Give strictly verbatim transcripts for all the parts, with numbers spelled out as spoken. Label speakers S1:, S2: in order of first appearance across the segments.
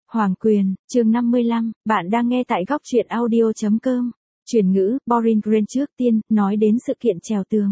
S1: Hoàng Quyền, chương năm mươi lăm, bạn đang nghe tại góc truyện audio chấm com. Chuyển ngữ, Boring Green trước tiên, nói đến sự kiện trèo tường.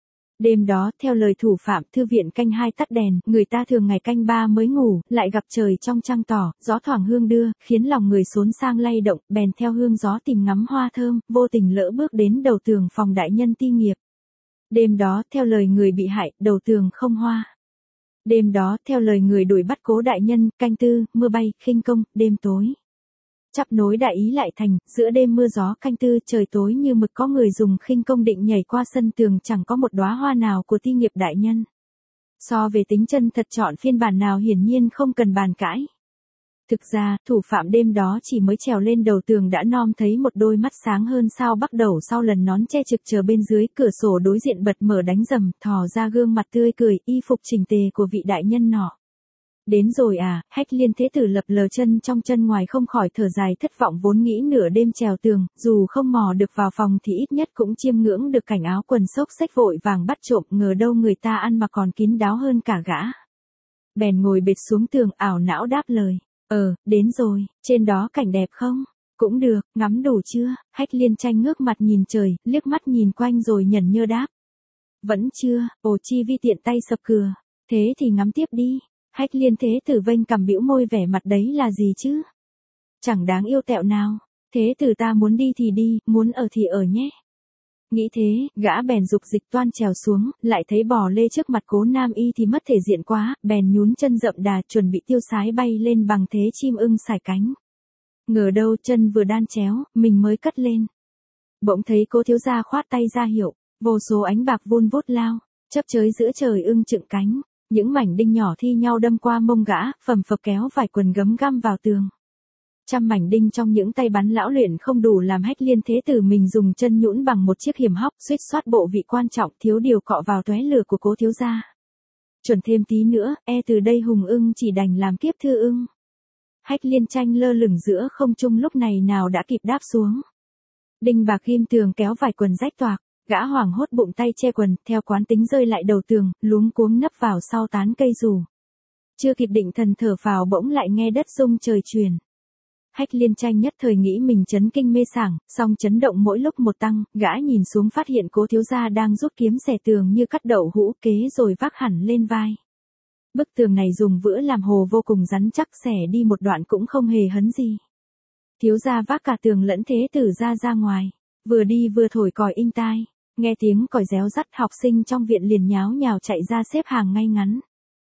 S1: Đêm đó, theo lời thủ phạm, thư viện canh hai tắt đèn, người ta thường ngày canh ba mới ngủ, lại gặp trời trong trăng tỏ, gió thoảng hương đưa, khiến lòng người xốn sang lay động, bèn theo hương gió tìm ngắm hoa thơm, vô tình lỡ bước đến đầu tường phòng đại nhân ti nghiệp. Đêm đó, theo lời người bị hại, đầu tường không hoa. Đêm đó, theo lời người đuổi bắt cố đại nhân, canh tư, mưa bay, khinh công, đêm tối. Chắp nối đại ý lại thành, giữa đêm mưa gió canh tư, trời tối như mực, có người dùng khinh công định nhảy qua sân tường, chẳng có một đóa hoa nào của ti nghiệp đại nhân. So về tính chân thật, chọn phiên bản nào hiển nhiên không cần bàn cãi. Thực ra, thủ phạm đêm đó chỉ mới trèo lên đầu tường đã nom thấy một đôi mắt sáng hơn sao bắt đầu sau lần nón che trực chờ bên dưới cửa sổ đối diện bật mở đánh rầm, thò ra gương mặt tươi cười, y phục chỉnh tề của vị đại nhân nọ. Đến rồi à, Hách Liên Thế Tử lập lờ chân trong chân ngoài không khỏi thở dài thất vọng, vốn nghĩ nửa đêm trèo tường, dù không mò được vào phòng thì ít nhất cũng chiêm ngưỡng được cảnh áo quần xốc xách vội vàng bắt trộm, ngờ đâu người ta ăn mặc còn kín đáo hơn cả gã. Bèn ngồi bệt xuống tường, ảo não đáp lời. Ờ, đến rồi, trên đó cảnh đẹp không? Cũng được, ngắm đủ chưa? Hách Liên Tranh ngước mặt nhìn trời, liếc mắt nhìn quanh rồi nhẩn nhơ đáp. Vẫn chưa, ồ chi vi tiện tay sập cửa. Thế thì ngắm tiếp đi. Hách Liên Thế Tử vênh cằm bĩu môi, vẻ mặt đấy là gì chứ? Chẳng đáng yêu tẹo nào. Thế tử ta muốn đi thì đi, muốn ở thì ở nhé. Nghĩ thế, gã bèn dục dịch toan trèo xuống, lại thấy bò lê trước mặt cố nam y thì mất thể diện quá, bèn nhún chân rậm đà chuẩn bị tiêu sái bay lên bằng thế chim ưng sải cánh. Ngờ đâu chân vừa đan chéo, mình mới cất lên. Bỗng thấy cố thiếu gia khoát tay ra hiệu, vô số ánh bạc vun vút lao, chấp chới giữa trời ưng chựng cánh, những mảnh đinh nhỏ thi nhau đâm qua mông gã, phầm phập kéo vài quần gấm găm vào tường. Trăm mảnh đinh trong những tay bắn lão luyện không đủ làm Hách Liên Thế Tử mình dùng chân nhũn bằng một chiếc hiểm hóc, suýt soát bộ vị quan trọng thiếu điều cọ vào tóe lửa của cố thiếu gia. Chuẩn thêm tí nữa, e từ đây hùng ưng chỉ đành làm kiếp thư ưng. Hách Liên Tranh lơ lửng giữa không trung lúc này nào đã kịp đáp xuống. Đinh bạc ghim tường kéo vài quần rách toạc, gã hoảng hốt bụng tay che quần, theo quán tính rơi lại đầu tường, luống cuống nấp vào sau tán cây dù. Chưa kịp định thần thở phào bỗng lại nghe đất rung trời chuyển. Hách Liên Tranh nhất thời nghĩ mình chấn kinh mê sảng, song chấn động mỗi lúc một tăng, gã nhìn xuống phát hiện cố thiếu gia đang rút kiếm xẻ tường như cắt đậu hũ kế rồi vác hẳn lên vai. Bức tường này dùng vữa làm hồ vô cùng rắn chắc, xẻ đi một đoạn cũng không hề hấn gì. Thiếu gia vác cả tường lẫn thế tử ra ra ngoài, vừa đi vừa thổi còi inh tai, nghe tiếng còi réo rắt học sinh trong viện liền nháo nhào chạy ra xếp hàng ngay ngắn.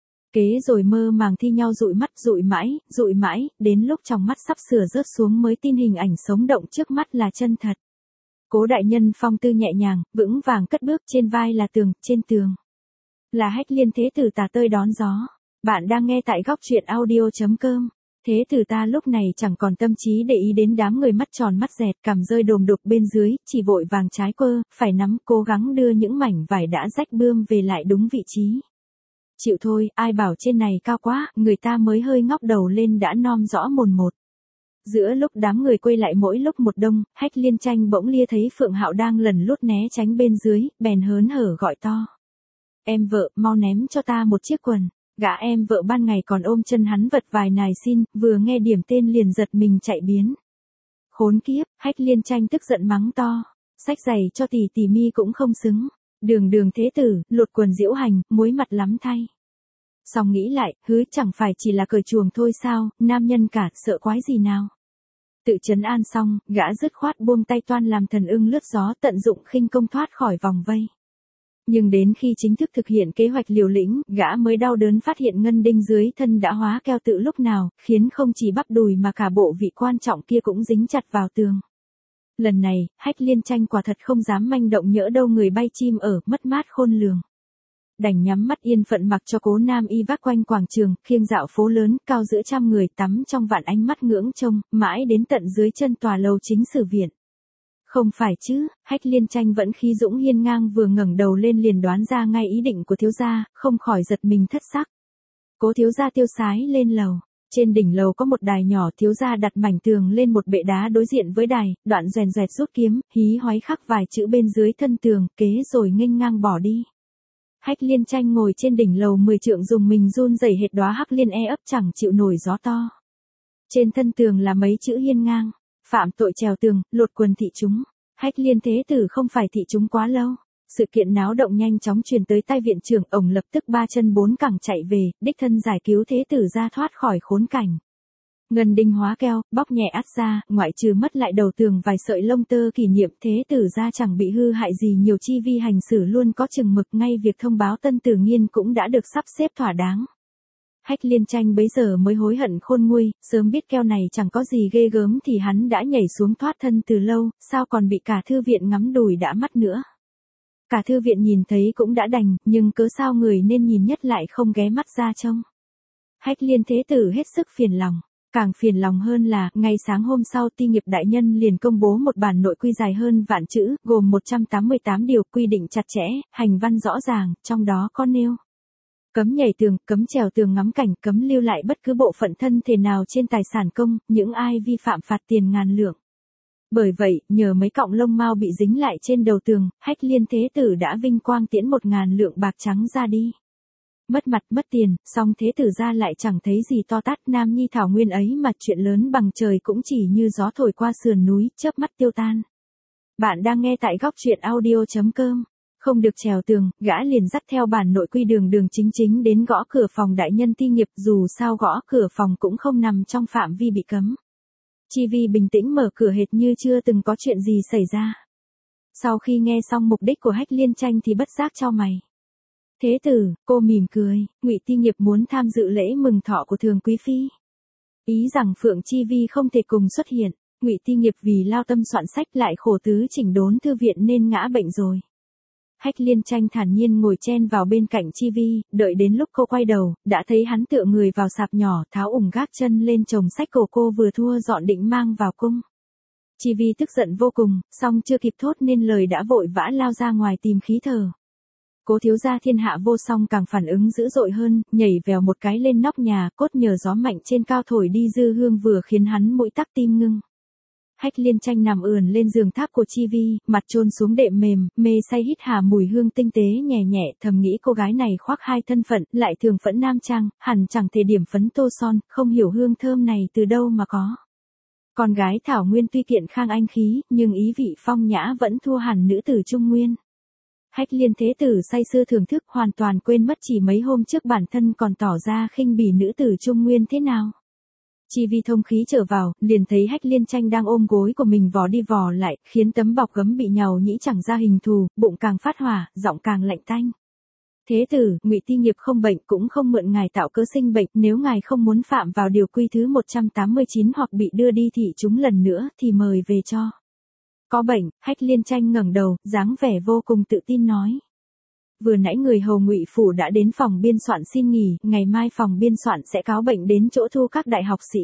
S1: Kế rồi mơ màng thi nhau dụi mắt, dụi mãi, dụi mãi, đến lúc trong mắt sắp sửa rớt xuống mới tin hình ảnh sống động trước mắt là chân thật. Cố đại nhân phong tư nhẹ nhàng, vững vàng cất bước, trên vai là tường, trên tường là Hách Liên Thế Tử tà tơi đón gió. Bạn đang nghe tại góc truyện audio chấm com. Thế tử ta lúc này chẳng còn tâm trí để ý đến đám người mắt tròn mắt dẹt, cằm rơi đồm đục bên dưới, chỉ vội vàng trái quơ, phải nắm, cố gắng đưa những mảnh vải đã rách bươm về lại đúng vị trí. Chịu thôi, ai bảo trên này cao quá, người ta mới hơi ngóc đầu lên đã nom rõ mồn một. Giữa lúc đám người quay lại mỗi lúc một đông, Hách Liên Tranh bỗng lia thấy Phượng Hạo đang lần lút né tránh bên dưới, bèn hớn hở gọi to. Em vợ, mau ném cho ta một chiếc quần. Gã em vợ ban ngày còn ôm chân hắn vật vài nài xin, vừa nghe điểm tên liền giật mình chạy biến. Khốn kiếp, Hách Liên Tranh tức giận mắng to. Xách giày cho tỷ tỷ mi cũng không xứng. Đường đường thế tử, lột quần diễu hành, muối mặt lắm thay. Xong nghĩ lại, hứ chẳng phải chỉ là cởi chuồng thôi sao, nam nhân cả, sợ quái gì nào. Tự trấn an xong, gã dứt khoát buông tay toan làm thần ưng lướt gió, tận dụng khinh công thoát khỏi vòng vây. Nhưng đến khi chính thức thực hiện kế hoạch liều lĩnh, gã mới đau đớn phát hiện ngân đinh dưới thân đã hóa keo tự lúc nào, khiến không chỉ bắp đùi mà cả bộ vị quan trọng kia cũng dính chặt vào tường. Lần này, Hách Liên Tranh quả thật không dám manh động, nhỡ đâu người bay chim ở, mất mát khôn lường. Đành nhắm mắt yên phận mặc cho cố nam y vác quanh quảng trường, khiêng dạo phố lớn, cao giữa trăm người tắm trong vạn ánh mắt ngưỡng trông, mãi đến tận dưới chân tòa lầu chính sử viện. Không phải chứ, Hách Liên Tranh vẫn khí dũng hiên ngang, vừa ngẩng đầu lên liền đoán ra ngay ý định của thiếu gia, không khỏi giật mình thất sắc. Cố thiếu gia tiêu sái lên lầu. Trên đỉnh lầu có một đài nhỏ, thiếu gia đặt mảnh tường lên một bệ đá đối diện với đài, đoạn rèn rẹt rút kiếm, hí hoáy khắc vài chữ bên dưới thân tường, kế rồi nghênh ngang bỏ đi. Hách Liên Tranh ngồi trên đỉnh lầu mười trượng dùng mình run rẩy hệt đóa hắc liên e ấp chẳng chịu nổi gió to. Trên thân tường là mấy chữ hiên ngang, phạm tội trèo tường, lột quần thị chúng. Hách Liên Thế Tử không phải thị chúng quá lâu. Sự kiện náo động nhanh chóng truyền tới tai viện trưởng, ông lập tức ba chân bốn cẳng chạy về, đích thân giải cứu Thế Tử ra thoát khỏi khốn cảnh. Ngân đinh hóa keo, bóc nhẹ ắt ra, ngoại trừ mất lại đầu tường vài sợi lông tơ kỷ niệm, Thế Tử ra chẳng bị hư hại gì nhiều, chi vi hành xử luôn có chừng mực, ngay việc thông báo Tân Tử Nghiên cũng đã được sắp xếp thỏa đáng. Hách Liên Tranh bấy giờ mới hối hận khôn nguôi, sớm biết keo này chẳng có gì ghê gớm thì hắn đã nhảy xuống thoát thân từ lâu, sao còn bị cả thư viện ngắm đùi đã mắt nữa. Cả thư viện nhìn thấy cũng đã đành, nhưng cớ sao người nên nhìn nhất lại không ghé mắt ra trông. Hách Liên Thế Tử hết sức phiền lòng. Càng phiền lòng hơn là, ngay sáng hôm sau Ti Nghiệp đại nhân liền công bố một bản nội quy dài hơn vạn chữ, gồm một trăm tám mươi tám điều, quy định chặt chẽ, hành văn rõ ràng, trong đó có nêu: cấm nhảy tường, cấm trèo tường ngắm cảnh, cấm lưu lại bất cứ bộ phận thân thể nào trên tài sản công, những ai vi phạm phạt tiền ngàn lượng. Bởi vậy, nhờ mấy cọng lông mao bị dính lại trên đầu tường, Hách Liên Thế Tử đã vinh quang tiễn một ngàn lượng bạc trắng ra đi. Mất mặt mất tiền, song Thế Tử ra lại chẳng thấy gì to tát, Nam Nhi thảo nguyên ấy mà chuyện lớn bằng trời cũng chỉ như gió thổi qua sườn núi, chớp mắt tiêu tan. Bạn đang nghe tại góc truyện audio chấm com. Không được trèo tường, gã liền dắt theo bản nội quy đường đường chính chính đến gõ cửa phòng đại nhân Ti Nghiệp, dù sao gõ cửa phòng cũng không nằm trong phạm vi bị cấm. Chi Vi bình tĩnh mở cửa hệt như chưa từng có chuyện gì xảy ra. Sau khi nghe xong mục đích của Hách Liên Tranh thì bất giác chau mày. Thế tử, cô mỉm cười, Ngụy Ti Nghiệp muốn tham dự lễ mừng thọ của Thường Quý Phi. Ý rằng Phượng Chi Vi không thể cùng xuất hiện, Ngụy Ti Nghiệp vì lao tâm soạn sách lại khổ tứ chỉnh đốn thư viện nên ngã bệnh rồi. Hách Liên Tranh thản nhiên ngồi chen vào bên cạnh Chi Vi, đợi đến lúc cô quay đầu, đã thấy hắn tựa người vào sạp nhỏ, tháo ủng gác chân lên chồng sách cổ cô vừa thua dọn định mang vào cung. Chi Vi tức giận vô cùng, song chưa kịp thốt nên lời đã vội vã lao ra ngoài tìm khí thở. Cố thiếu gia thiên hạ vô song càng phản ứng dữ dội hơn, nhảy vèo một cái lên nóc nhà, cốt nhờ gió mạnh trên cao thổi đi dư hương vừa khiến hắn mũi tắc tim ngưng. Hách Liên Tranh nằm ườn lên giường tháp của Chi Vi, mặt chôn xuống đệm mềm, mê say hít hà mùi hương tinh tế nhẹ nhẹ, thầm nghĩ cô gái này khoác hai thân phận, lại thường phẫn nam trang, hẳn chẳng thể điểm phấn tô son, không hiểu hương thơm này từ đâu mà có. Con gái Thảo Nguyên tuy kiện khang anh khí, nhưng ý vị phong nhã vẫn thua hẳn nữ tử Trung Nguyên. Hách Liên Thế Tử say sưa thưởng thức, hoàn toàn quên mất chỉ mấy hôm trước bản thân còn tỏ ra khinh bỉ nữ tử Trung Nguyên thế nào. Chi Vi thông khí trở vào, liền thấy Hách Liên Tranh đang ôm gối của mình vò đi vò lại, khiến tấm bọc gấm bị nhàu nhĩ chẳng ra hình thù, bụng càng phát hỏa, giọng càng lạnh tanh. Thế tử, Ngụy Ti Nghiệp không bệnh cũng không mượn ngài tạo cớ sinh bệnh, nếu ngài không muốn phạm vào điều quy thứ một trăm tám mươi chín hoặc bị đưa đi thị chúng lần nữa thì mời về cho. Có bệnh, Hách Liên Tranh ngẩng đầu, dáng vẻ vô cùng tự tin nói. Vừa nãy người hầu Ngụy phủ đã đến phòng biên soạn xin nghỉ, ngày mai phòng biên soạn sẽ cáo bệnh đến chỗ thu các đại học sĩ.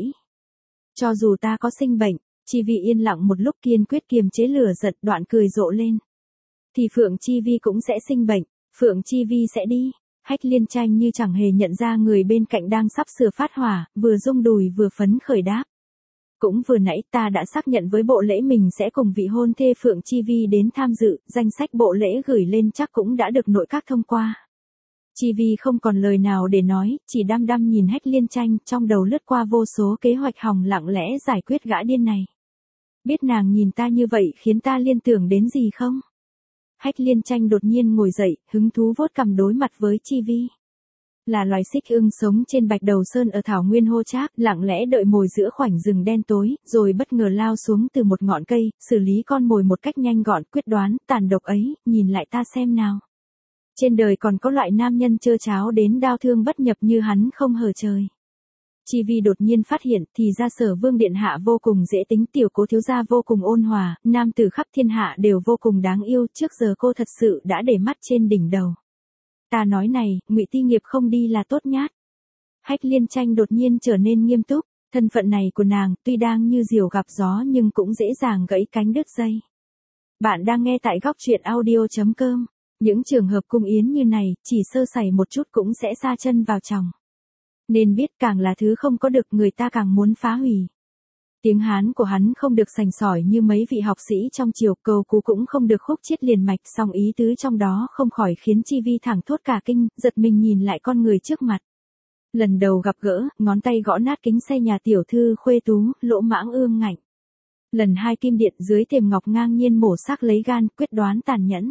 S1: Cho dù ta có sinh bệnh, Chi Vi yên lặng một lúc kiên quyết kiềm chế lửa giận, đoạn cười rộ lên. Thì Phượng Chi Vi cũng sẽ sinh bệnh, Phượng Chi Vi sẽ đi. Hách Liên Tranh như chẳng hề nhận ra người bên cạnh đang sắp sửa phát hỏa, vừa rung đùi vừa phấn khởi đáp. Cũng vừa nãy ta đã xác nhận với bộ lễ mình sẽ cùng vị hôn thê Phượng Chi Vi đến tham dự, danh sách bộ lễ gửi lên chắc cũng đã được nội các thông qua. Chi Vi không còn lời nào để nói, chỉ đăm đăm nhìn Hách Liên Tranh, trong đầu lướt qua vô số kế hoạch hòng lặng lẽ giải quyết gã điên này. Biết nàng nhìn ta như vậy khiến ta liên tưởng đến gì không? Hách Liên Tranh đột nhiên ngồi dậy, hứng thú vuốt cằm đối mặt với Chi Vi. Là loài xích ưng sống trên Bạch Đầu Sơn ở Thảo Nguyên Hô Trác, lặng lẽ đợi mồi giữa khoảnh rừng đen tối, rồi bất ngờ lao xuống từ một ngọn cây, xử lý con mồi một cách nhanh gọn, quyết đoán, tàn độc ấy, nhìn lại ta xem nào. Trên đời còn có loại nam nhân trơ tráo đến đao thương bất nhập như hắn không hở trời. Chi Vi đột nhiên phát hiện, thì ra Sở Vương điện hạ vô cùng dễ tính, tiểu Cố thiếu gia vô cùng ôn hòa, nam tử khắp thiên hạ đều vô cùng đáng yêu, trước giờ cô thật sự đã để mắt trên đỉnh đầu. Ta nói này, Ngụy Ti Nghiệp không đi là tốt nhát. Hách Liên Tranh đột nhiên trở nên nghiêm túc, thân phận này của nàng tuy đang như diều gặp gió nhưng cũng dễ dàng gãy cánh đứt dây. Bạn đang nghe tại góc truyện audio chấm com. Những trường hợp cung yến như này, chỉ sơ sẩy một chút cũng sẽ sa chân vào chồng. Nên biết càng là thứ không có được người ta càng muốn phá hủy. Tiếng Hán của hắn không được sành sỏi như mấy vị học sĩ trong triều, câu cú cũng không được khúc chiết liền mạch, song ý tứ trong đó không khỏi khiến Chi Vi thẳng thốt cả kinh, giật mình nhìn lại con người trước mặt. Lần đầu gặp gỡ, ngón tay gõ nát kính xe nhà tiểu thư khuê tú, lỗ mãng ương ngạnh. Lần hai kim điện dưới thềm ngọc ngang nhiên mổ xác lấy gan, quyết đoán tàn nhẫn.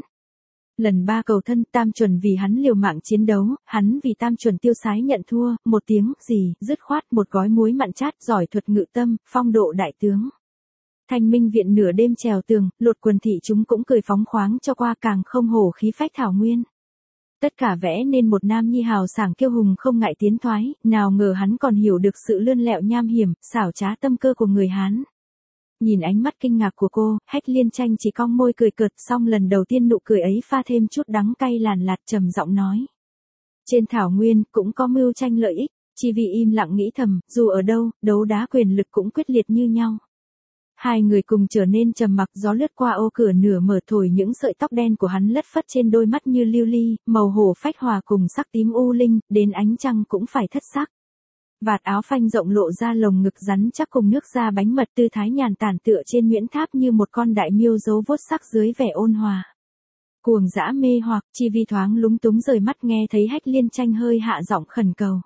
S1: Lần ba cầu thân, Tam Chuẩn vì hắn liều mạng chiến đấu, hắn vì Tam Chuẩn tiêu sái nhận thua, một tiếng, gì, dứt khoát, một gói muối mặn chát, giỏi thuật ngự tâm, phong độ đại tướng. Thanh Minh viện nửa đêm trèo tường, lột quần thị chúng cũng cười phóng khoáng cho qua, càng không hổ khí phách thảo nguyên. Tất cả vẽ nên một nam nhi hào sảng kiêu hùng không ngại tiến thoái, nào ngờ hắn còn hiểu được sự lươn lẹo nham hiểm, xảo trá tâm cơ của người Hán. Nhìn ánh mắt kinh ngạc của cô, Hách Liên Tranh chỉ cong môi cười cợt, xong lần đầu tiên nụ cười ấy pha thêm chút đắng cay làn lạt, trầm giọng nói. Trên thảo nguyên, cũng có mưu tranh lợi ích, Chi Vi im lặng nghĩ thầm, dù ở đâu, đấu đá quyền lực cũng quyết liệt như nhau. Hai người cùng trở nên trầm mặc, gió lướt qua ô cửa nửa mở thổi những sợi tóc đen của hắn lất phất trên đôi mắt như lưu ly, màu hổ phách hòa cùng sắc tím u linh, đến ánh trăng cũng phải thất sắc. Vạt áo phanh rộng lộ ra lồng ngực rắn chắc cùng nước da bánh mật, tư thái nhàn tản tựa trên Nguyễn Tháp như một con đại miêu giấu vuốt sắc dưới vẻ ôn hòa. Cuồng dã mê hoặc, Chi Vi thoáng lúng túng rời mắt nghe thấy Hách Liên Tranh hơi hạ giọng khẩn cầu.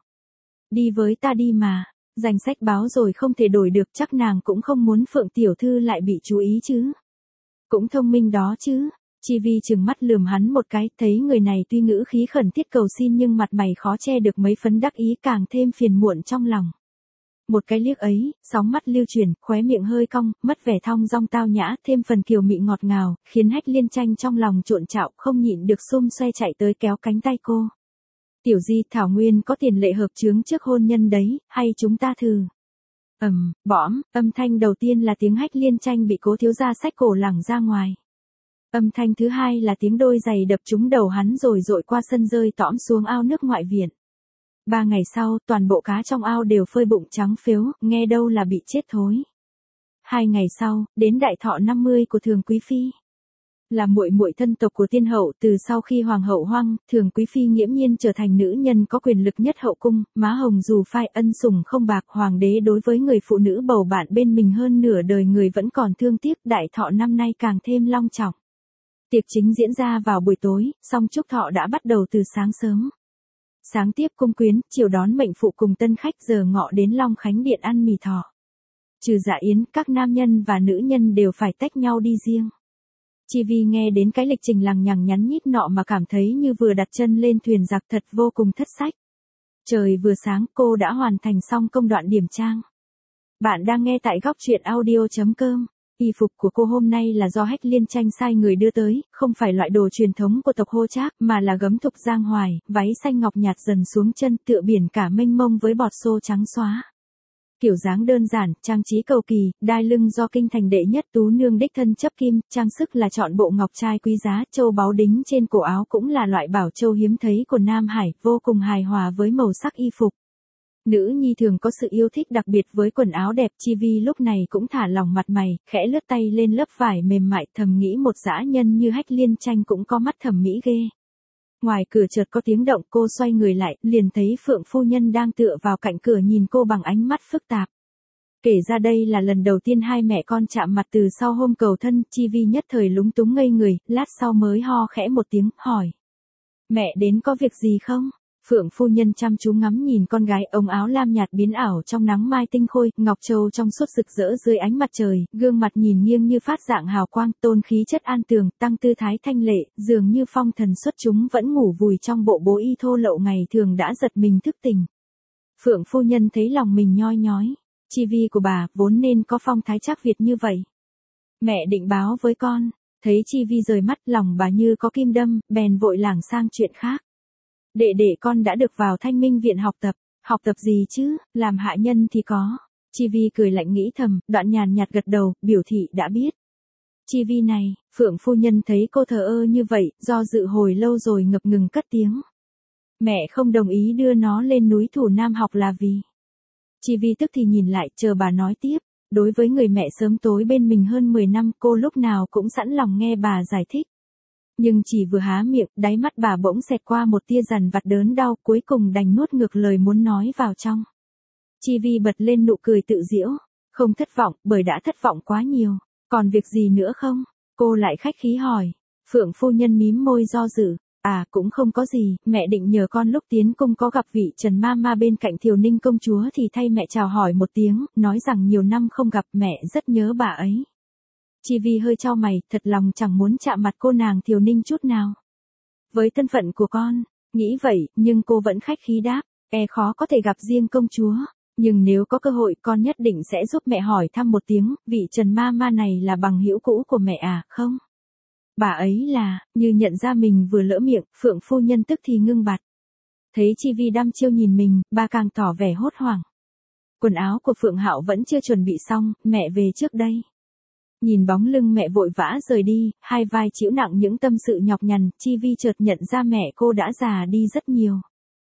S1: Đi với ta đi mà, danh sách báo rồi không thể đổi được, chắc nàng cũng không muốn Phượng tiểu thư lại bị chú ý chứ. Cũng thông minh đó chứ. Chi Vi trừng mắt lườm hắn một cái, thấy người này tuy ngữ khí khẩn thiết cầu xin nhưng mặt mày khó che được mấy phấn đắc ý, càng thêm phiền muộn trong lòng. Một cái liếc ấy, sóng mắt lưu chuyển, khóe miệng hơi cong, mất vẻ thong dong tao nhã, thêm phần kiều mị ngọt ngào, khiến Hách Liên Tranh trong lòng trộn trạo, không nhịn được xum xoe chạy tới kéo cánh tay cô. Tiểu Di, thảo nguyên có tiền lệ hợp chướng trước hôn nhân đấy, hay chúng ta thử. Ầm, bõm, âm thanh đầu tiên là tiếng Hách Liên Tranh bị Cố thiếu gia xách cổ lẳng ra ngoài. Âm thanh thứ hai là tiếng đôi giày đập trúng đầu hắn rồi dội qua sân rơi tõm xuống ao nước ngoại viện. Ba ngày sau, toàn bộ cá trong ao đều phơi bụng trắng phếu, nghe đâu là bị chết thối. Hai ngày sau, đến đại thọ năm mươi của Thường Quý Phi. Là muội muội thân tộc của tiên hậu, từ sau khi hoàng hậu hoang, Thường Quý Phi nghiễm nhiên trở thành nữ nhân có quyền lực nhất hậu cung, má hồng dù phai ân sủng không bạc, hoàng đế đối với người phụ nữ bầu bạn bên mình hơn nửa đời người vẫn còn thương tiếc, đại thọ năm nay càng thêm long trọng. Tiệc chính diễn ra vào buổi tối, song chúc thọ đã bắt đầu từ sáng sớm. Sáng tiếp cung quyến, chiều đón mệnh phụ cùng tân khách, giờ ngọ đến Long Khánh Điện ăn mì thọ. Trừ dạ yến, các nam nhân và nữ nhân đều phải tách nhau đi riêng. Chi Vi nghe đến cái lịch trình lằng nhằng nhắn nhít nọ mà cảm thấy như vừa đặt chân lên thuyền giặc, thật vô cùng thất sách. Trời vừa sáng, cô đã hoàn thành xong công đoạn điểm trang. Bạn đang nghe tại góc truyện audio chấm com. Y phục của cô hôm nay là do Hách Liên Tranh sai người đưa tới, không phải loại đồ truyền thống của tộc Hô Trác, mà là gấm thục giang hoài, váy xanh ngọc nhạt dần xuống chân, tựa biển cả mênh mông với bọt xô trắng xóa. Kiểu dáng đơn giản, trang trí cầu kỳ, đai lưng do kinh thành đệ nhất tú nương đích thân chấp kim, trang sức là chọn bộ ngọc trai quý giá, châu báu đính trên cổ áo cũng là loại bảo châu hiếm thấy của Nam Hải, vô cùng hài hòa với màu sắc y phục. Nữ nhi thường có sự yêu thích đặc biệt với quần áo đẹp. Chi Vi lúc này cũng thả lỏng mặt mày, khẽ lướt tay lên lớp vải mềm mại, thầm nghĩ một dã nhân như Hách Liên Tranh cũng có mắt thẩm mỹ ghê. Ngoài cửa chợt có tiếng động, cô xoay người lại, liền thấy Phượng phu nhân đang tựa vào cạnh cửa nhìn cô bằng ánh mắt phức tạp. Kể ra đây là lần đầu tiên hai mẹ con chạm mặt từ sau hôm cầu thân, Chi Vi nhất thời lúng túng ngây người, lát sau mới ho khẽ một tiếng, hỏi. Mẹ đến có việc gì không? Phượng phu nhân chăm chú ngắm nhìn con gái, ống áo lam nhạt biến ảo trong nắng mai tinh khôi, ngọc châu trong suốt rực rỡ dưới ánh mặt trời, gương mặt nhìn nghiêng như phát dạng hào quang, tôn khí chất an tường, tăng tư thái thanh lệ, dường như phong thần xuất chúng vẫn ngủ vùi trong bộ bố y thô lậu ngày thường đã giật mình thức tỉnh. Phượng phu nhân thấy lòng mình nhoi nhói, Chi Vi của bà vốn nên có phong thái chắc Việt như vậy. Mẹ định báo với con, thấy Chi Vi rời mắt, lòng bà như có kim đâm, bèn vội lảng sang chuyện khác. Đệ đệ con đã được vào Thanh Minh viện học tập, học tập gì chứ, làm hạ nhân thì có. Chi Vi cười lạnh nghĩ thầm, đoạn nhàn nhạt gật đầu, biểu thị đã biết. Chi Vi này, Phượng phu nhân thấy cô thờ ơ như vậy, do dự hồi lâu rồi ngập ngừng cất tiếng. Mẹ không đồng ý đưa nó lên núi Thủ Nam học là vì. Chi Vi tức thì nhìn lại, chờ bà nói tiếp. Đối với người mẹ sớm tối bên mình hơn mười năm, cô lúc nào cũng sẵn lòng nghe bà giải thích. Nhưng chỉ vừa há miệng, đáy mắt bà bỗng xẹt qua một tia dằn vặt đớn đau, cuối cùng đành nuốt ngược lời muốn nói vào trong. Chi Vi bật lên nụ cười tự giễu, không thất vọng, bởi đã thất vọng quá nhiều. Còn việc gì nữa không? Cô lại khách khí hỏi. Phượng phu nhân mím môi do dự, À cũng không có gì, mẹ định nhờ con lúc tiến cung có gặp vị Trần ma ma bên cạnh Thiều Ninh công chúa thì thay mẹ chào hỏi một tiếng, nói rằng nhiều năm không gặp mẹ rất nhớ bà ấy. Chi Vi hơi chau mày, thật lòng chẳng muốn chạm mặt cô nàng Thiều Ninh chút nào. Với thân phận của con, nghĩ vậy, nhưng cô vẫn khách khí đáp, e khó có thể gặp riêng công chúa. Nhưng nếu có cơ hội con nhất định sẽ giúp mẹ hỏi thăm một tiếng, vị Trần ma ma này là bằng hữu cũ của mẹ à, không? Bà ấy là, như nhận ra mình vừa lỡ miệng, Phượng phu nhân tức thì ngưng bặt. Thấy Chi Vi đăm chiêu nhìn mình, bà càng tỏ vẻ hốt hoảng. Quần áo của Phượng Hạo vẫn chưa chuẩn bị xong, mẹ về trước đây. Nhìn bóng lưng mẹ vội vã rời đi, hai vai chịu nặng những tâm sự nhọc nhằn, Chi Vi chợt nhận ra mẹ cô đã già đi rất nhiều.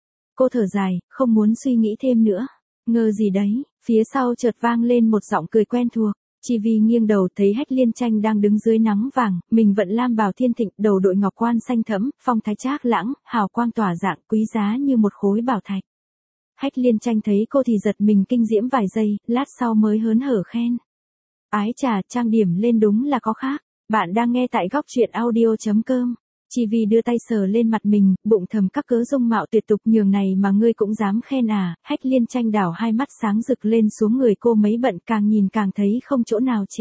S1: Cô thở dài, không muốn suy nghĩ thêm nữa. Ngờ gì đấy, phía sau chợt vang lên một giọng cười quen thuộc. Chi Vi nghiêng đầu thấy Hách Liên Tranh đang đứng dưới nắng vàng, mình vận lam bào thiên thịnh, đầu đội ngọc quan xanh thẫm, phong thái trác lãng, hào quang tỏa dạng quý giá như một khối bảo thạch. Hách Liên Tranh thấy cô thì giật mình kinh diễm vài giây, lát sau mới hớn hở khen. Ái chà, trang điểm lên đúng là có khác. Bạn đang nghe tại góc truyện audio chấm com. Chi Vi đưa tay sờ lên mặt mình, bụng thầm các cớ dung mạo tuyệt tục nhường này mà ngươi cũng dám khen à. Hách Liên Tranh đảo hai mắt sáng rực lên xuống người cô mấy bận, càng nhìn càng thấy không chỗ nào chê.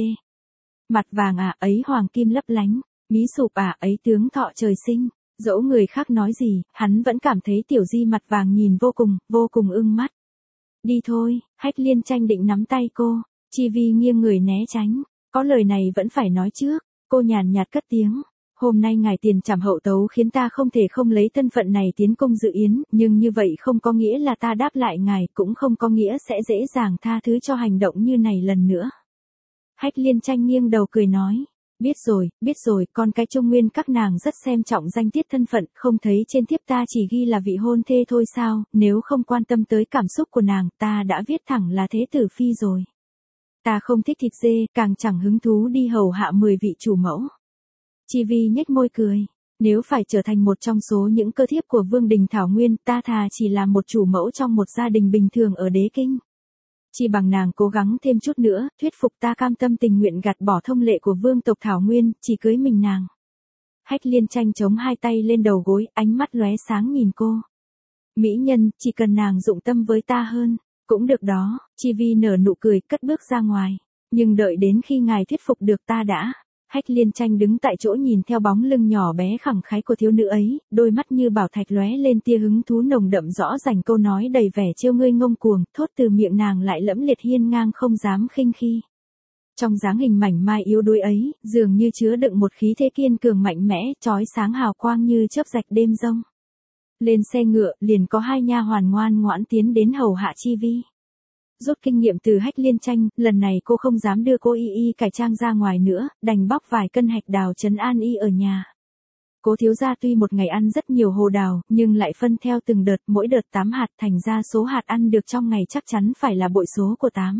S1: Mặt vàng à ấy hoàng kim lấp lánh, mí sụp à ấy tướng thọ trời sinh. Dẫu người khác nói gì, hắn vẫn cảm thấy Tiểu Di mặt vàng nhìn vô cùng, vô cùng ưng mắt. Đi thôi, Hách Liên Tranh định nắm tay cô. Chi Vi nghiêng người né tránh, có lời này vẫn phải nói trước, cô nhàn nhạt cất tiếng. Hôm nay ngài tiền trảm hậu tấu khiến ta không thể không lấy thân phận này tiến công dự yến, nhưng như vậy không có nghĩa là ta đáp lại ngài, cũng không có nghĩa sẽ dễ dàng tha thứ cho hành động như này lần nữa. Hách Liên Tranh nghiêng đầu cười nói, biết rồi, biết rồi, con cái Trung Nguyên các nàng rất xem trọng danh tiết thân phận, không thấy trên thiếp ta chỉ ghi là vị hôn thê thôi sao, nếu không quan tâm tới cảm xúc của nàng, ta đã viết thẳng là thế tử phi rồi. Ta không thích thịt dê, càng chẳng hứng thú đi hầu hạ mười vị chủ mẫu. Chi Vi nhếch môi cười. Nếu phải trở thành một trong số những cơ thiếp của Vương đình Thảo Nguyên, ta thà chỉ là một chủ mẫu trong một gia đình bình thường ở Đế Kinh. Chỉ bằng nàng cố gắng thêm chút nữa, thuyết phục ta cam tâm tình nguyện gạt bỏ thông lệ của vương tộc Thảo Nguyên, chỉ cưới mình nàng. Hách Liên Tranh chống hai tay lên đầu gối, ánh mắt lóe sáng nhìn cô. Mỹ nhân, chỉ cần nàng dụng tâm với ta hơn. Cũng được đó, Chi Vi nở nụ cười, cất bước ra ngoài. Nhưng đợi đến khi ngài thuyết phục được ta đã. Hách Liên Tranh đứng tại chỗ nhìn theo bóng lưng nhỏ bé khẳng khái của thiếu nữ ấy, đôi mắt như bảo thạch lóe lên tia hứng thú nồng đậm, rõ rành câu nói đầy vẻ trêu ngươi ngông cuồng, thốt từ miệng nàng lại lẫm liệt hiên ngang không dám khinh khi. Trong dáng hình mảnh mai yếu đuối ấy, dường như chứa đựng một khí thế kiên cường mạnh mẽ, chói sáng hào quang như chớp rạch đêm rông. Lên xe ngựa, liền có hai nha hoàn ngoan ngoãn tiến đến hầu hạ Chi Vi. Rút kinh nghiệm từ Hách Liên Tranh, lần này cô không dám đưa cô Y Y cải trang ra ngoài nữa, đành bóc vài cân hạch đào trấn an y ở nhà. Cố thiếu gia tuy một ngày ăn rất nhiều hồ đào, nhưng lại phân theo từng đợt, mỗi đợt tám hạt, thành ra số hạt ăn được trong ngày chắc chắn phải là bội số của tám.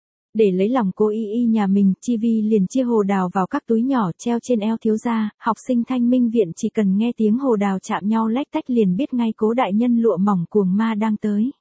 S1: Để lấy lòng cô Y Y nhà mình, Chi Vi liền chia hồ đào vào các túi nhỏ treo trên eo thiếu gia, học sinh Thanh Minh viện chỉ cần nghe tiếng hồ đào chạm nhau lách tách liền biết ngay Cố đại nhân lụa mỏng cuồng ma đang tới.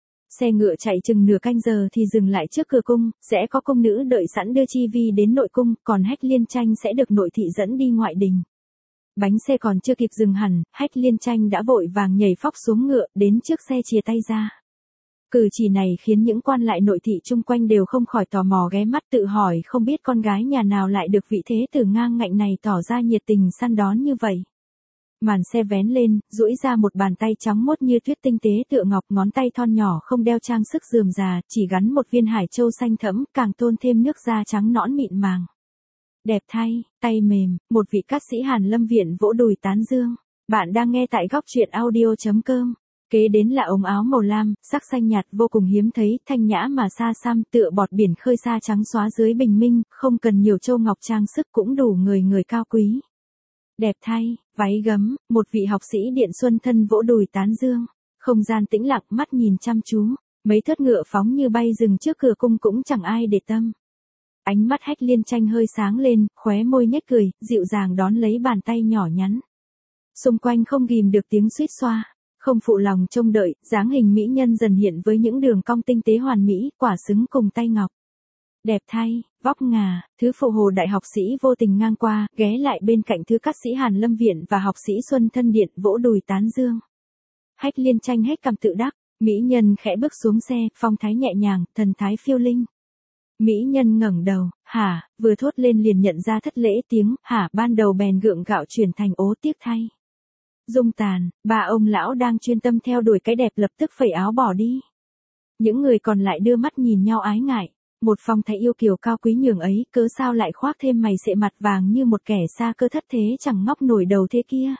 S1: Xe ngựa chạy chừng nửa canh giờ thì dừng lại trước cửa cung, sẽ có công nữ đợi sẵn đưa Chi Vi đến nội cung, còn Hách Liên Tranh sẽ được nội thị dẫn đi ngoại đình. Bánh xe còn chưa kịp dừng hẳn, Hách Liên Tranh đã vội vàng nhảy phóc xuống ngựa, đến trước xe chìa tay ra. Cử chỉ này khiến những quan lại nội thị chung quanh đều không khỏi tò mò ghé mắt tự hỏi không biết con gái nhà nào lại được vị thế tử ngang ngạnh này tỏ ra nhiệt tình săn đón như vậy. Màn xe vén lên, duỗi ra một bàn tay trắng mốt như tuyết tinh tế tựa ngọc, ngón tay thon nhỏ không đeo trang sức rườm rà, chỉ gắn một viên hải châu xanh thẫm, càng tôn thêm nước da trắng nõn mịn màng. Đẹp thay, tay mềm, một vị cát sĩ Hàn Lâm viện vỗ đùi tán dương. Bạn đang nghe tại góc truyện audio chấm com. Kế đến là ống áo màu lam, sắc xanh nhạt vô cùng hiếm thấy, thanh nhã mà xa xăm, tựa bọt biển khơi xa trắng xóa dưới bình minh, không cần nhiều châu ngọc trang sức cũng đủ người người cao quý. Đẹp thay, váy gấm, một vị học sĩ điện xuân thân vỗ đùi tán dương. Không gian tĩnh lặng, mắt nhìn chăm chú, mấy thớt ngựa phóng như bay dừng trước cửa cung cũng chẳng ai để tâm. Ánh mắt Hách Liên Tranh hơi sáng lên, khóe môi nhếch cười, dịu dàng đón lấy bàn tay nhỏ nhắn. Xung quanh không ghim được tiếng suýt xoa, không phụ lòng trông đợi, dáng hình mỹ nhân dần hiện với những đường cong tinh tế hoàn mỹ, quả xứng cùng tay ngọc. Đẹp thay, vóc ngà, thứ phụ hồ đại học sĩ vô tình ngang qua, ghé lại bên cạnh thứ các sĩ Hàn Lâm Viện và học sĩ Xuân Thân Điện vỗ đùi tán dương. Hách Liên Tranh hết cằm tự đắc, mỹ nhân khẽ bước xuống xe, phong thái nhẹ nhàng, thần thái phiêu linh. Mỹ nhân ngẩng đầu, hả, vừa thốt lên liền nhận ra thất lễ tiếng, hả ban đầu bèn gượng gạo chuyển thành ố tiếc thay. Dung tàn, ba ông lão đang chuyên tâm theo đuổi cái đẹp lập tức phẩy áo bỏ đi. Những người còn lại đưa mắt nhìn nhau ái ngại, một phong thái yêu kiều cao quý nhường ấy, cớ sao lại khoác thêm mày sệ mặt vàng như một kẻ xa cơ thất thế chẳng ngóc nổi đầu thế kia.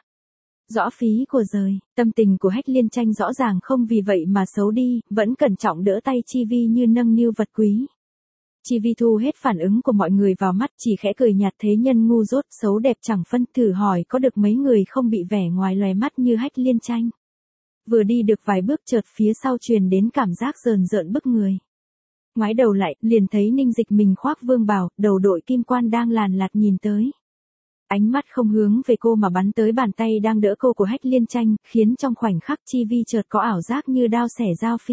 S1: Rõ phí của rời, tâm tình của Hách Liên Tranh rõ ràng không vì vậy mà xấu đi, vẫn cẩn trọng đỡ tay Chi Vi như nâng niu vật quý. Chi Vi thu hết phản ứng của mọi người vào mắt, chỉ khẽ cười nhạt thế nhân ngu dốt, xấu đẹp chẳng phân, thử hỏi có được mấy người không bị vẻ ngoài lòe mắt như Hách Liên Tranh. Vừa đi được vài bước chợt phía sau truyền đến cảm giác rờn rợn bức người. Ngoái đầu lại, liền thấy Ninh Dịch mình khoác vương bào, đầu đội kim quan đang làn lạt nhìn tới. Ánh mắt không hướng về cô mà bắn tới bàn tay đang đỡ cô của Hách Liên Tranh, khiến trong khoảnh khắc Chi Vi chợt có ảo giác như đao xẻ dao phi.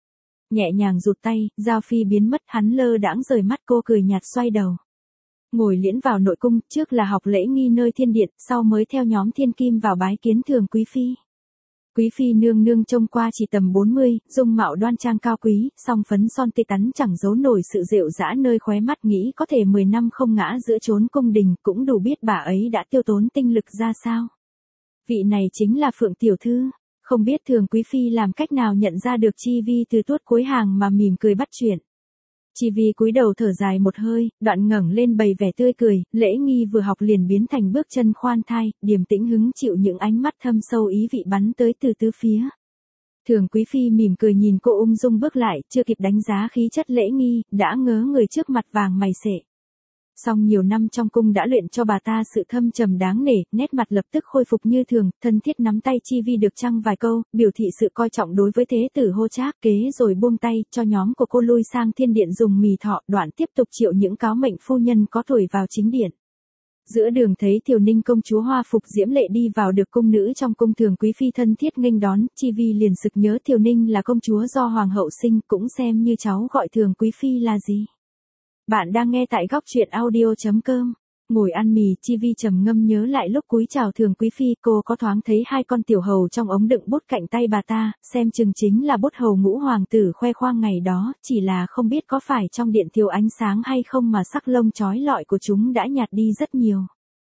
S1: Nhẹ nhàng rụt tay, dao phi biến mất, hắn lơ đãng rời mắt cô cười nhạt xoay đầu. Ngồi liễn vào nội cung, trước là học lễ nghi nơi thiên điện, sau mới theo nhóm thiên kim vào bái kiến thường quý phi. Quý phi nương nương trông qua chỉ tầm bốn mươi, dung mạo đoan trang cao quý, song phấn son tê tắn chẳng giấu nổi sự rệu rã nơi khóe mắt, nghĩ có thể mười năm không ngã giữa chốn cung đình, cũng đủ biết bà ấy đã tiêu tốn tinh lực ra sao. Vị này chính là Phượng tiểu thư, không biết thường quý phi làm cách nào nhận ra được Chi Vi từ tuốt cuối hàng mà mỉm cười bắt chuyện. Chi Vi cúi đầu thở dài một hơi, đoạn ngẩng lên bày vẻ tươi cười, lễ nghi vừa học liền biến thành bước chân khoan thai, điềm tĩnh hứng chịu những ánh mắt thâm sâu ý vị bắn tới từ tứ phía. Thường quý phi mỉm cười nhìn cô ung dung bước lại, chưa kịp đánh giá khí chất lễ nghi, đã ngớ người trước mặt vàng mày sệ. Song nhiều năm trong cung đã luyện cho bà ta sự thâm trầm đáng nể, nét mặt lập tức khôi phục như thường, thân thiết nắm tay Chi Vi được chăng vài câu, biểu thị sự coi trọng đối với thế tử Hô Trác kế rồi buông tay, cho nhóm của cô lui sang thiên điện dùng mì thọ, đoạn tiếp tục triệu những cáo mệnh phu nhân có tuổi vào chính điện. Giữa đường thấy Thiều Ninh công chúa hoa phục diễm lệ đi vào được cung nữ trong cung thường quý phi thân thiết nghênh đón, Chi Vi liền sực nhớ Thiều Ninh là công chúa do hoàng hậu sinh, cũng xem như cháu gọi thường quý phi là gì. Bạn đang nghe tại góc truyện audio chấm com. Ngồi ăn mì, Chi Vi trầm ngâm nhớ lại lúc cúi chào thường quý phi, cô có thoáng thấy hai con tiểu hầu trong ống đựng bút cạnh tay bà ta, xem chừng chính là bút hầu ngũ hoàng tử khoe khoang ngày đó, chỉ là không biết có phải trong điện thiếu ánh sáng hay không mà sắc lông chói lọi của chúng đã nhạt đi rất nhiều.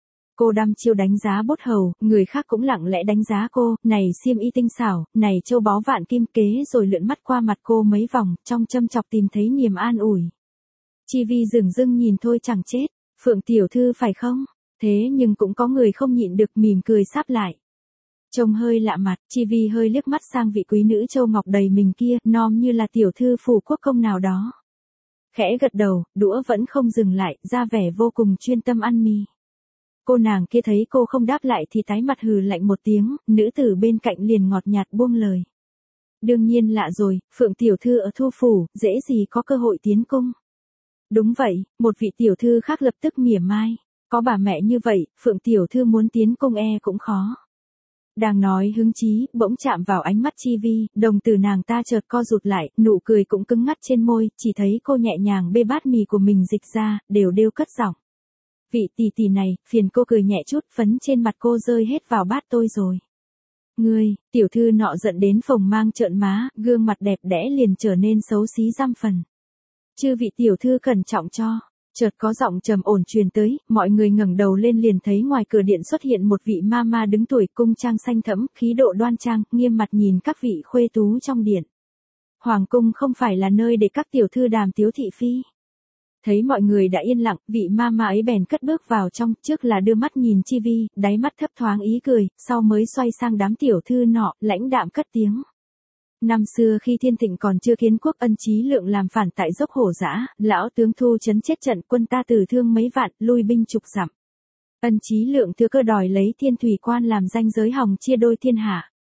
S1: Cô đăm chiêu đánh giá bút hầu, người khác cũng lặng lẽ đánh giá cô, này xiêm y tinh xảo, này châu báu vạn kim kế, rồi lượn mắt qua mặt cô mấy vòng, trong châm chọc tìm thấy niềm an ủi. Chi Vi dửng dưng nhìn thôi chẳng chết, Phượng tiểu thư phải không? Thế nhưng cũng có người không nhịn được mỉm cười sáp lại. Trông hơi lạ mặt, Chi Vi hơi liếc mắt sang vị quý nữ châu ngọc đầy mình kia, nom như là tiểu thư phủ quốc công nào đó. Khẽ gật đầu, đũa vẫn không dừng lại, ra vẻ vô cùng chuyên tâm ăn mì. Cô nàng kia thấy cô không đáp lại thì tái mặt hừ lạnh một tiếng, nữ tử bên cạnh liền ngọt nhạt buông lời. Đương nhiên lạ rồi, Phượng tiểu thư ở Thu phủ, dễ gì có cơ hội tiến cung. Đúng vậy, một vị tiểu thư khác lập tức mỉa mai. Có bà mẹ như vậy, Phượng tiểu thư muốn tiến cung e cũng khó. Đang nói hứng chí, bỗng chạm vào ánh mắt Chi Vi, đồng tử nàng ta chợt co rụt lại, nụ cười cũng cứng ngắt trên môi, chỉ thấy cô nhẹ nhàng bê bát mì của mình dịch ra, đều đều cất giọng. Vị tỷ tỷ này, phiền cô cười nhẹ chút, phấn trên mặt cô rơi hết vào bát tôi rồi. Ngươi, tiểu thư nọ giận đến phồng mang trợn má, gương mặt đẹp đẽ liền trở nên xấu xí dăm phần. Chư vị tiểu thư cẩn trọng cho. Chợt có giọng trầm ổn truyền tới, mọi người ngẩng đầu lên liền thấy ngoài cửa điện xuất hiện một vị ma ma đứng tuổi, cung trang xanh thẫm, khí độ đoan trang, nghiêm mặt nhìn các vị khuê tú trong điện. Hoàng cung không phải là nơi để các tiểu thư đàm tiếu thị phi. Thấy mọi người đã yên lặng, vị ma ma ấy bèn cất bước vào trong, trước là đưa mắt nhìn Chi Vi, đáy mắt thấp thoáng ý cười, sau mới xoay sang đám tiểu thư nọ, lãnh đạm cất tiếng. Năm xưa khi Thiên Thịnh còn chưa kiến quốc, Ân Chí Lượng làm phản tại dốc Hổ Dã, lão tướng Thu trấn chết trận, quân ta tử thương mấy vạn, lui binh chục dặm. Ân Chí Lượng thừa cơ đòi lấy Thiên Thủy Quan làm ranh giới hòng chia đôi thiên hạ.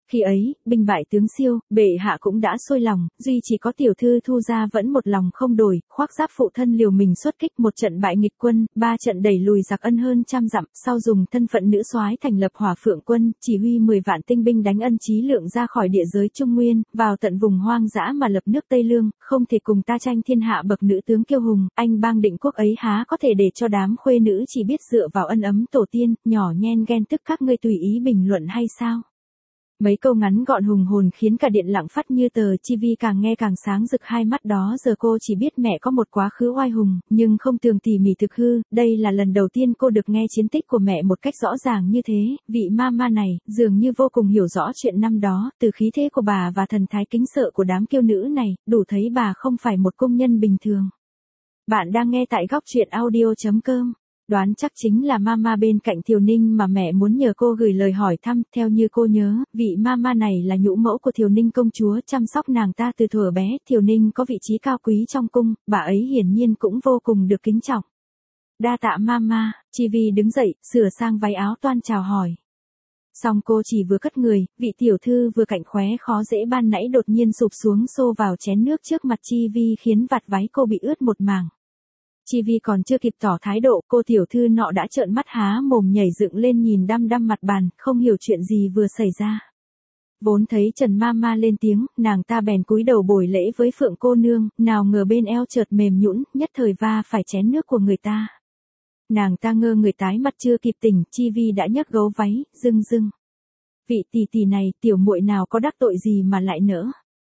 S1: Khi ấy, binh bại tướng siêu, bệ hạ cũng đã sôi lòng, duy chỉ có tiểu thư Thu gia vẫn một lòng không đổi, khoác giáp phụ thân liều mình xuất kích một trận bại nghịch quân, ba trận đẩy lùi giặc ân hơn trăm dặm, sau dùng thân phận nữ soái thành lập Hỏa Phượng quân, chỉ huy mười vạn tinh binh đánh Ân Chí Lượng ra khỏi địa giới Trung Nguyên, vào tận vùng hoang dã mà lập nước Tây Lương, không thể cùng ta tranh thiên hạ bậc nữ tướng kiêu hùng, anh bang định quốc ấy há có thể để cho đám khuê nữ chỉ biết dựa vào ân ấm tổ tiên, nhỏ nhen ghen tức các ngươi tùy ý bình luận hay sao? Mấy câu ngắn gọn hùng hồn khiến cả điện lặng phát như tờ. Chi Vi càng nghe càng sáng rực hai mắt, đó giờ cô chỉ biết mẹ có một quá khứ oai hùng, nhưng không tường tỉ mỉ thực hư, đây là lần đầu tiên cô được nghe chiến tích của mẹ một cách rõ ràng như thế, vị mama này, dường như vô cùng hiểu rõ chuyện năm đó, từ khí thế của bà và thần thái kính sợ của đám kiêu nữ này, đủ thấy bà không phải một công nhân bình thường. Bạn đang nghe tại góc truyện audio chấm com. Đoán chắc chính là mama bên cạnh Thiều Ninh mà mẹ muốn nhờ cô gửi lời hỏi thăm, theo như cô nhớ, vị mama này là nhũ mẫu của Thiều Ninh công chúa, chăm sóc nàng ta từ thuở bé, Thiều Ninh có vị trí cao quý trong cung, bà ấy hiển nhiên cũng vô cùng được kính trọng. Đa tạ mama, Chi Vi đứng dậy, sửa sang váy áo toan chào hỏi. Xong cô chỉ vừa cất người, vị tiểu thư vừa cạnh khóe khó dễ ban nãy đột nhiên sụp xuống xô vào chén nước trước mặt Chi Vi khiến vạt váy cô bị ướt một mảng. Chi Vi còn chưa kịp tỏ thái độ, cô tiểu thư nọ đã trợn mắt há mồm nhảy dựng lên nhìn đăm đăm mặt bàn, không hiểu chuyện gì vừa xảy ra. Vốn thấy Trần Mama lên tiếng, nàng ta bèn cúi đầu bồi lễ với Phượng cô nương, nào ngờ bên eo chợt mềm nhũn, nhất thời va phải chén nước của người ta. Nàng ta ngơ người tái mặt chưa kịp tỉnh, Chi Vi đã nhấc gấu váy, rưng rưng. Vị tỷ tỷ này, tiểu muội nào có đắc tội gì mà lại nỡ.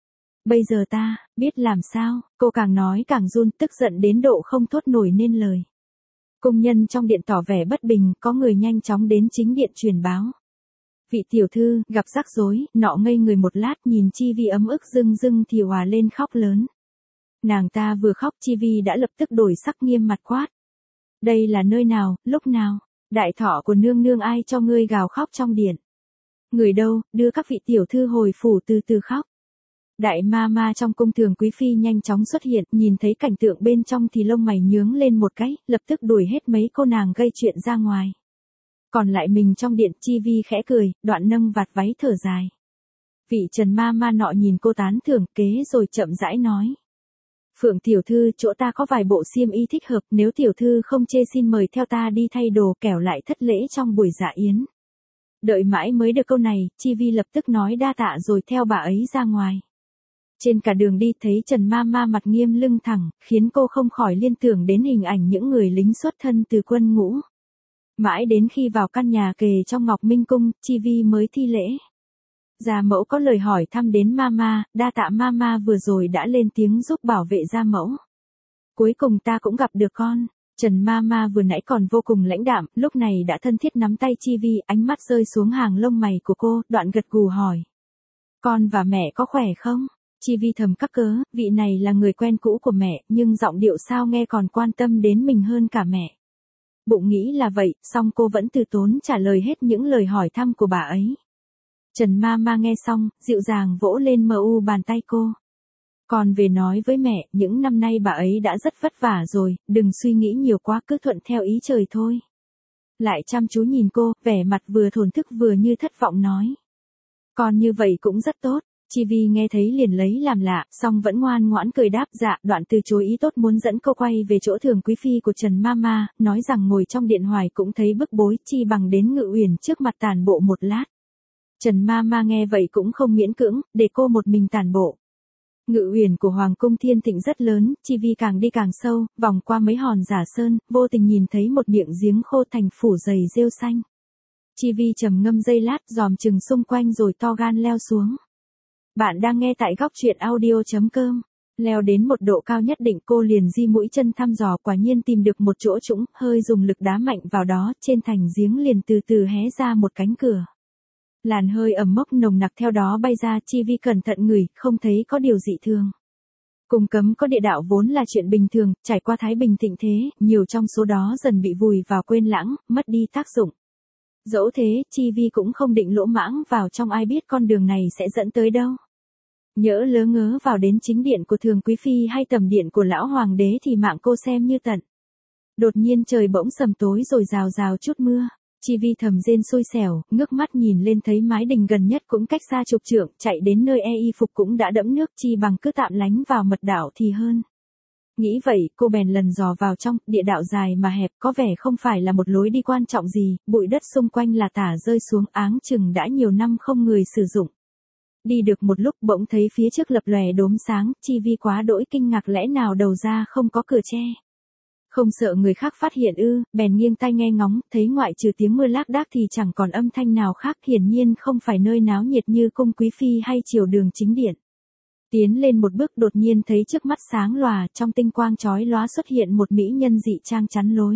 S1: Bây giờ ta, biết làm sao, cô càng nói càng run, tức giận đến độ không thốt nổi nên lời. Công nhân trong điện tỏ vẻ bất bình, có người nhanh chóng đến chính điện truyền báo. Vị tiểu thư, gặp rắc rối, nọ ngây người một lát nhìn Chi Vi ấm ức rưng rưng thì hòa lên khóc lớn. Nàng ta vừa khóc Chi Vi đã lập tức đổi sắc nghiêm mặt quát. Đây là nơi nào, lúc nào, đại thọ của nương nương ai cho ngươi gào khóc trong điện. Người đâu, đưa các vị tiểu thư hồi phủ từ từ khóc. Đại ma ma trong cung thường quý phi nhanh chóng xuất hiện, nhìn thấy cảnh tượng bên trong thì lông mày nhướng lên một cái, lập tức đuổi hết mấy cô nàng gây chuyện ra ngoài. Còn lại mình trong điện, Chi Vi khẽ cười, đoạn nâng vạt váy thở dài. Vị Trần ma ma nọ nhìn cô tán thưởng kế rồi chậm rãi nói. Phượng tiểu thư, chỗ ta có vài bộ xiêm y thích hợp, nếu tiểu thư không chê xin mời theo ta đi thay đồ, kẻo lại thất lễ trong buổi dạ yến. Đợi mãi mới được câu này, Chi Vi lập tức nói đa tạ rồi theo bà ấy ra ngoài. Trên cả đường đi thấy Trần Mama mặt nghiêm lưng thẳng, khiến cô không khỏi liên tưởng đến hình ảnh những người lính xuất thân từ quân ngũ. Mãi đến khi vào căn nhà kề trong Ngọc Minh Cung, Chi Vi mới thi lễ. Gia mẫu có lời hỏi thăm đến Mama, đa tạ Mama vừa rồi đã lên tiếng giúp bảo vệ gia mẫu. Cuối cùng ta cũng gặp được con. Trần Mama vừa nãy còn vô cùng lãnh đạm, lúc này đã thân thiết nắm tay Chi Vi, ánh mắt rơi xuống hàng lông mày của cô, đoạn gật gù hỏi. Con và mẹ có khỏe không? Chi Vi thầm cắc cớ, vị này là người quen cũ của mẹ, nhưng giọng điệu sao nghe còn quan tâm đến mình hơn cả mẹ. Bụng nghĩ là vậy, song cô vẫn từ tốn trả lời hết những lời hỏi thăm của bà ấy. Trần Mama nghe xong, dịu dàng vỗ lên mờ u bàn tay cô. Còn về nói với mẹ, những năm nay bà ấy đã rất vất vả rồi, đừng suy nghĩ nhiều quá, cứ thuận theo ý trời thôi. Lại chăm chú nhìn cô, vẻ mặt vừa thổn thức vừa như thất vọng nói. Còn như vậy cũng rất tốt. Chi Vi nghe thấy liền lấy làm lạ, song vẫn ngoan ngoãn cười đáp dạ, đoạn từ chối ý tốt muốn dẫn cô quay về chỗ thường quý phi của Trần Mama, nói rằng ngồi trong điện hoài cũng thấy bức bối, chi bằng đến Ngự Uyển trước mặt tản bộ một lát. Trần Mama nghe vậy cũng không miễn cưỡng, để cô một mình tản bộ. Ngự Uyển của Hoàng cung Thiên Thịnh rất lớn, Chi Vi càng đi càng sâu, vòng qua mấy hòn giả sơn, vô tình nhìn thấy một miệng giếng khô thành phủ dày rêu xanh. Chi Vi trầm ngâm giây lát, dòm chừng xung quanh rồi to gan leo xuống. Bạn đang nghe tại góc truyện audio chấm com. Leo đến một độ cao nhất định cô liền di mũi chân thăm dò, quả nhiên tìm được một chỗ trũng, hơi dùng lực đá mạnh vào đó, trên thành giếng liền từ từ hé ra một cánh cửa. Làn hơi ẩm mốc nồng nặc theo đó bay ra, Chi Vi cẩn thận ngửi, không thấy có điều dị thường. Cung cấm có địa đạo vốn là chuyện bình thường, trải qua thái bình thịnh thế, nhiều trong số đó dần bị vùi vào quên lãng, mất đi tác dụng. Dẫu thế, Chi Vi cũng không định lỗ mãng vào trong, ai biết con đường này sẽ dẫn tới đâu. Nhỡ lỡ ngớ vào đến chính điện của thường quý phi hay tầm điện của lão hoàng đế thì mạng cô xem như tận. Đột nhiên trời bỗng sầm tối rồi rào rào chút mưa. Chi Vi thầm rên xui xẻo, ngước mắt nhìn lên thấy mái đình gần nhất cũng cách xa chục trượng, chạy đến nơi e y phục cũng đã đẫm nước, chi bằng cứ tạm lánh vào mật đảo thì hơn. Nghĩ vậy, cô bèn lần dò vào trong, địa đạo dài mà hẹp, có vẻ không phải là một lối đi quan trọng gì, bụi đất xung quanh là tả rơi xuống, áng chừng đã nhiều năm không người sử dụng. Đi được một lúc bỗng thấy phía trước lập lòe đốm sáng, Chi Vi quá đỗi kinh ngạc, lẽ nào đầu ra không có cửa tre. Không sợ người khác phát hiện ư, bèn nghiêng tai nghe ngóng, thấy ngoại trừ tiếng mưa lác đác thì chẳng còn âm thanh nào khác, hiển nhiên không phải nơi náo nhiệt như cung quý phi hay triều đường chính điện. Tiến lên một bước đột nhiên thấy trước mắt sáng lòa, trong tinh quang chói lóa xuất hiện một mỹ nhân dị trang chắn lối.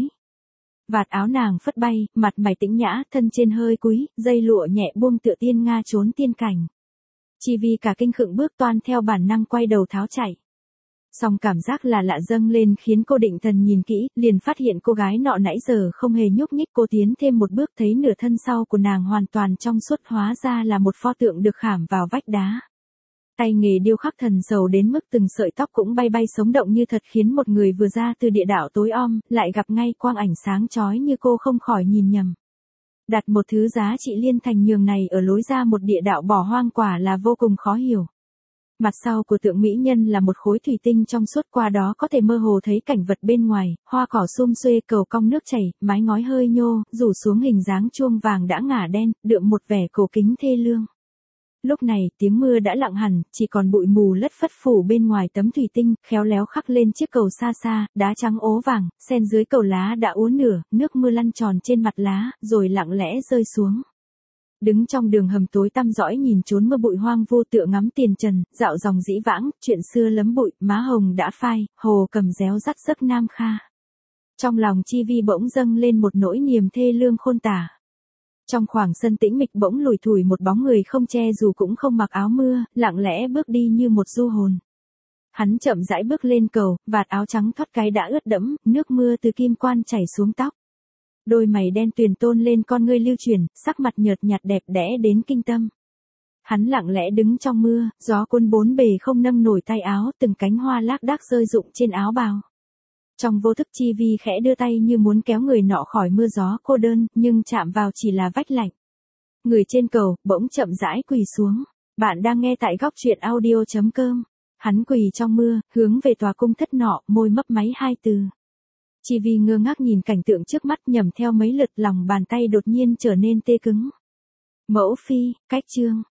S1: Vạt áo nàng phất bay, mặt mày tĩnh nhã, thân trên hơi cúi, dây lụa nhẹ buông tựa tiên nga trốn tiên cảnh. Chi Vi cả kinh khựng bước, toan theo bản năng quay đầu tháo chạy. Song cảm giác là lạ dâng lên khiến cô định thần nhìn kỹ, liền phát hiện cô gái nọ nãy giờ không hề nhúc nhích. Cô tiến thêm một bước thấy nửa thân sau của nàng hoàn toàn trong suốt, hóa ra là một pho tượng được khảm vào vách đá. Tay nghề điêu khắc thần sầu đến mức từng sợi tóc cũng bay bay sống động như thật, khiến một người vừa ra từ địa đạo tối om, lại gặp ngay quang ảnh sáng chói như cô không khỏi nhìn nhầm. Đặt một thứ giá trị liên thành nhường này ở lối ra một địa đạo bỏ hoang quả là vô cùng khó hiểu. Mặt sau của tượng mỹ nhân là một khối thủy tinh trong suốt, qua đó có thể mơ hồ thấy cảnh vật bên ngoài, hoa cỏ sum xuê, cầu cong nước chảy, mái ngói hơi nhô, rủ xuống hình dáng chuông vàng đã ngả đen, đượm một vẻ cổ kính thê lương. Lúc này, tiếng mưa đã lặng hẳn, chỉ còn bụi mù lất phất phủ bên ngoài tấm thủy tinh, khéo léo khắc lên chiếc cầu xa xa, đá trắng ố vàng, xen dưới cầu lá đã úa nửa, nước mưa lăn tròn trên mặt lá, rồi lặng lẽ rơi xuống. Đứng trong đường hầm tối tăm dõi nhìn trốn mưa bụi hoang vu, tựa ngắm tiền trần, dạo dòng dĩ vãng, chuyện xưa lấm bụi, má hồng đã phai, hồ cầm réo rắt giấc nam kha. Trong lòng Chi Vi bỗng dâng lên một nỗi niềm thê lương khôn tả. Trong khoảng sân tĩnh mịch bỗng lủi thủi một bóng người không che dù cũng không mặc áo mưa, lặng lẽ bước đi như một du hồn. Hắn chậm rãi bước lên cầu, vạt áo trắng thoát cái đã ướt đẫm, nước mưa từ kim quan chảy xuống tóc. Đôi mày đen tuyền tôn lên con ngươi lưu chuyển, sắc mặt nhợt nhạt đẹp đẽ đến kinh tâm. Hắn lặng lẽ đứng trong mưa, gió cuốn bốn bề không nâng nổi tay áo, từng cánh hoa lác đác rơi rụng trên áo bào. Trong vô thức Chi Vi khẽ đưa tay như muốn kéo người nọ khỏi mưa gió cô đơn, nhưng chạm vào chỉ là vách lạnh. Người trên cầu, bỗng chậm rãi quỳ xuống. Bạn đang nghe tại góc truyện audio chấm com. Hắn quỳ trong mưa, hướng về tòa cung thất nọ, môi mấp máy hai từ. Chi Vi ngơ ngác nhìn cảnh tượng trước mắt, nhầm theo mấy lượt, lòng bàn tay đột nhiên trở nên tê cứng. Mẫu phi, cách chương.